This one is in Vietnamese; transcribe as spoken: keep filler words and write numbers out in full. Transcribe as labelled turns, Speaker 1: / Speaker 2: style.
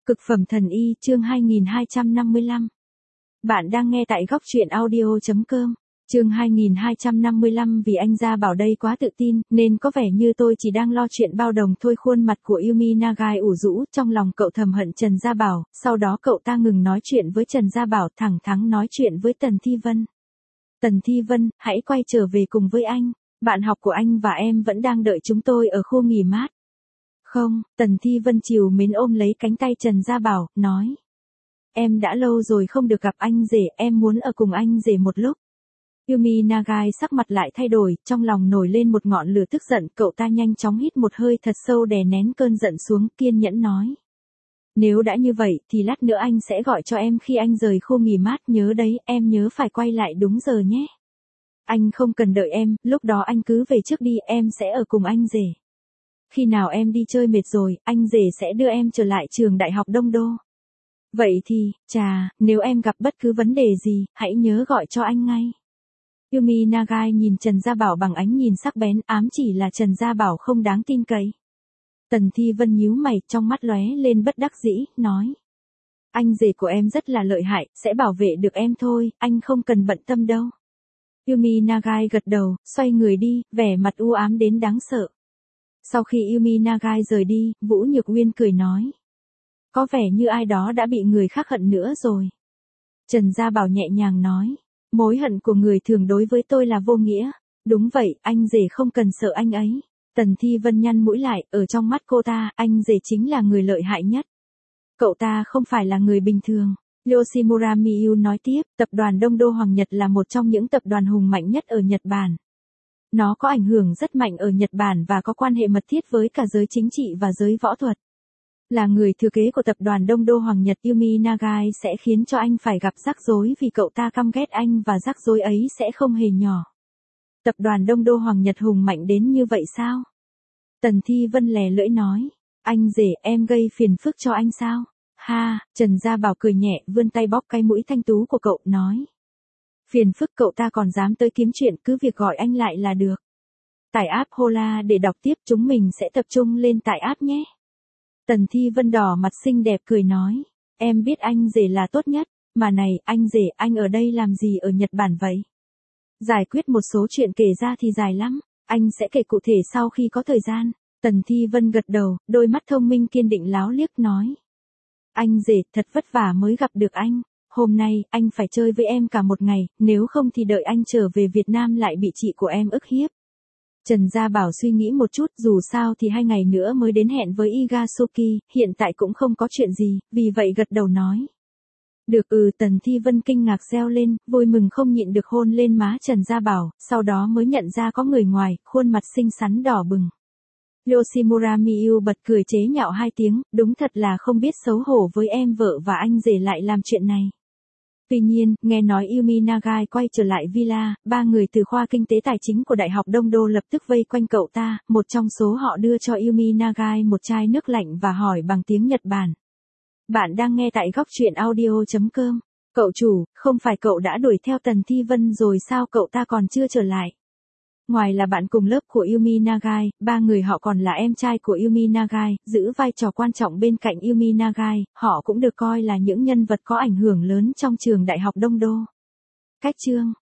Speaker 1: Cực phẩm thần y chương hai nghìn hai trăm năm mươi lăm. Bạn đang nghe tại góc truyện audio chấm com. Chương hai nghìn hai trăm năm mươi lăm. Vì anh Gia Bảo đây quá tự tin, nên có vẻ như tôi chỉ đang lo chuyện bao đồng thôi. Khuôn mặt của Yumi Nagai ủ rũ, trong lòng cậu thầm hận Trần Gia Bảo, sau đó cậu ta ngừng nói chuyện với Trần Gia Bảo, thẳng thắn nói chuyện với Tần Thi Vân. Tần Thi Vân, hãy quay trở về cùng với anh, bạn học của anh và em vẫn đang đợi chúng tôi ở khu nghỉ mát. Không, Tần Thi Vân trìu mến ôm lấy cánh tay Trần Gia Bảo, nói. Em đã lâu rồi không được gặp anh rể, em muốn ở cùng anh rể một lúc. Yumi Nagai sắc mặt lại thay đổi, trong lòng nổi lên một ngọn lửa tức giận, cậu ta nhanh chóng hít một hơi thật sâu đè nén cơn giận xuống, kiên nhẫn nói. Nếu đã như vậy, thì lát nữa anh sẽ gọi cho em khi anh rời khu nghỉ mát, nhớ đấy, em nhớ phải quay lại đúng giờ nhé. Anh không cần đợi em, lúc đó anh cứ về trước đi, em sẽ ở cùng anh rể. Khi nào em đi chơi mệt rồi, anh rể sẽ đưa em trở lại trường đại học Đông Đô. Vậy thì, chà, nếu em gặp bất cứ vấn đề gì, hãy nhớ gọi cho anh ngay. Yumi Nagai nhìn Trần Gia Bảo bằng ánh nhìn sắc bén, ám chỉ là Trần Gia Bảo không đáng tin cậy. Tần Thi Vân nhíu mày, trong mắt lóe lên bất đắc dĩ, nói. Anh rể của em rất là lợi hại, sẽ bảo vệ được em thôi, anh không cần bận tâm đâu. Yumi Nagai gật đầu, xoay người đi, vẻ mặt u ám đến đáng sợ. Sau khi Yumi Nagai rời đi, Vũ Nhược Uyên cười nói. Có vẻ như ai đó đã bị người khác hận nữa rồi. Trần Gia Bảo nhẹ nhàng nói. Mối hận của người thường đối với tôi là vô nghĩa. Đúng vậy, anh rể không cần sợ anh ấy. Tần Thi Vân nhăn mũi lại, ở trong mắt cô ta, anh rể chính là người lợi hại nhất. Cậu ta không phải là người bình thường. Yoshimura Miyu nói tiếp, tập đoàn Đông Đô Hoàng Nhật là một trong những tập đoàn hùng mạnh nhất ở Nhật Bản. Nó có ảnh hưởng rất mạnh ở Nhật Bản và có quan hệ mật thiết với cả giới chính trị và giới võ thuật. Là người thừa kế của tập đoàn Đông Đô Hoàng Nhật, Yumi Nagai sẽ khiến cho anh phải gặp rắc rối vì cậu ta căm ghét anh và rắc rối ấy sẽ không hề nhỏ. Tập đoàn Đông Đô Hoàng Nhật hùng mạnh đến như vậy sao? Tần Thi Vân lè lưỡi nói. Anh rể, em gây phiền phức cho anh sao? Ha, Trần Gia Bảo cười nhẹ, vươn tay bóp cái mũi thanh tú của cậu, nói. Phiền phức cậu ta còn dám tới kiếm chuyện, cứ việc gọi anh lại là được. Tải app Hola để đọc tiếp, chúng mình sẽ tập trung lên tải app nhé. Tần Thi Vân đỏ mặt xinh đẹp cười nói. Em biết anh rể là tốt nhất, mà này, anh rể, anh ở đây làm gì ở Nhật Bản vậy? Giải quyết một số chuyện kể ra thì dài lắm, anh sẽ kể cụ thể sau khi có thời gian. Tần Thi Vân gật đầu, đôi mắt thông minh kiên định láo liếc nói. Anh rể, thật vất vả mới gặp được anh. Hôm nay, anh phải chơi với em cả một ngày, nếu không thì đợi anh trở về Việt Nam lại bị chị của em ức hiếp. Trần Gia Bảo suy nghĩ một chút, dù sao thì hai ngày nữa mới đến hẹn với Igasuki, hiện tại cũng không có chuyện gì, vì vậy gật đầu nói. Được ừ, Tần Thi Vân kinh ngạc reo lên, vui mừng không nhịn được hôn lên má Trần Gia Bảo, sau đó mới nhận ra có người ngoài, khuôn mặt xinh xắn đỏ bừng. Yoshimura Miyu bật cười chế nhạo hai tiếng, đúng thật là không biết xấu hổ với em vợ và anh rể lại làm chuyện này. Tuy nhiên, nghe nói Yumi Nagai quay trở lại villa, ba người từ khoa kinh tế tài chính của Đại học Đông Đô lập tức vây quanh cậu ta, một trong số họ đưa cho Yumi Nagai một chai nước lạnh và hỏi bằng tiếng Nhật Bản. Bạn đang nghe tại góc truyện audio chấm com. Cậu chủ, không phải cậu đã đuổi theo Tần Thi Vân rồi sao, cậu ta còn chưa trở lại? Ngoài là bạn cùng lớp của Yumi Nagai, ba người họ còn là em trai của Yumi Nagai, giữ vai trò quan trọng bên cạnh Yumi Nagai, họ cũng được coi là những nhân vật có ảnh hưởng lớn trong trường Đại học Đông Đô. Cách chương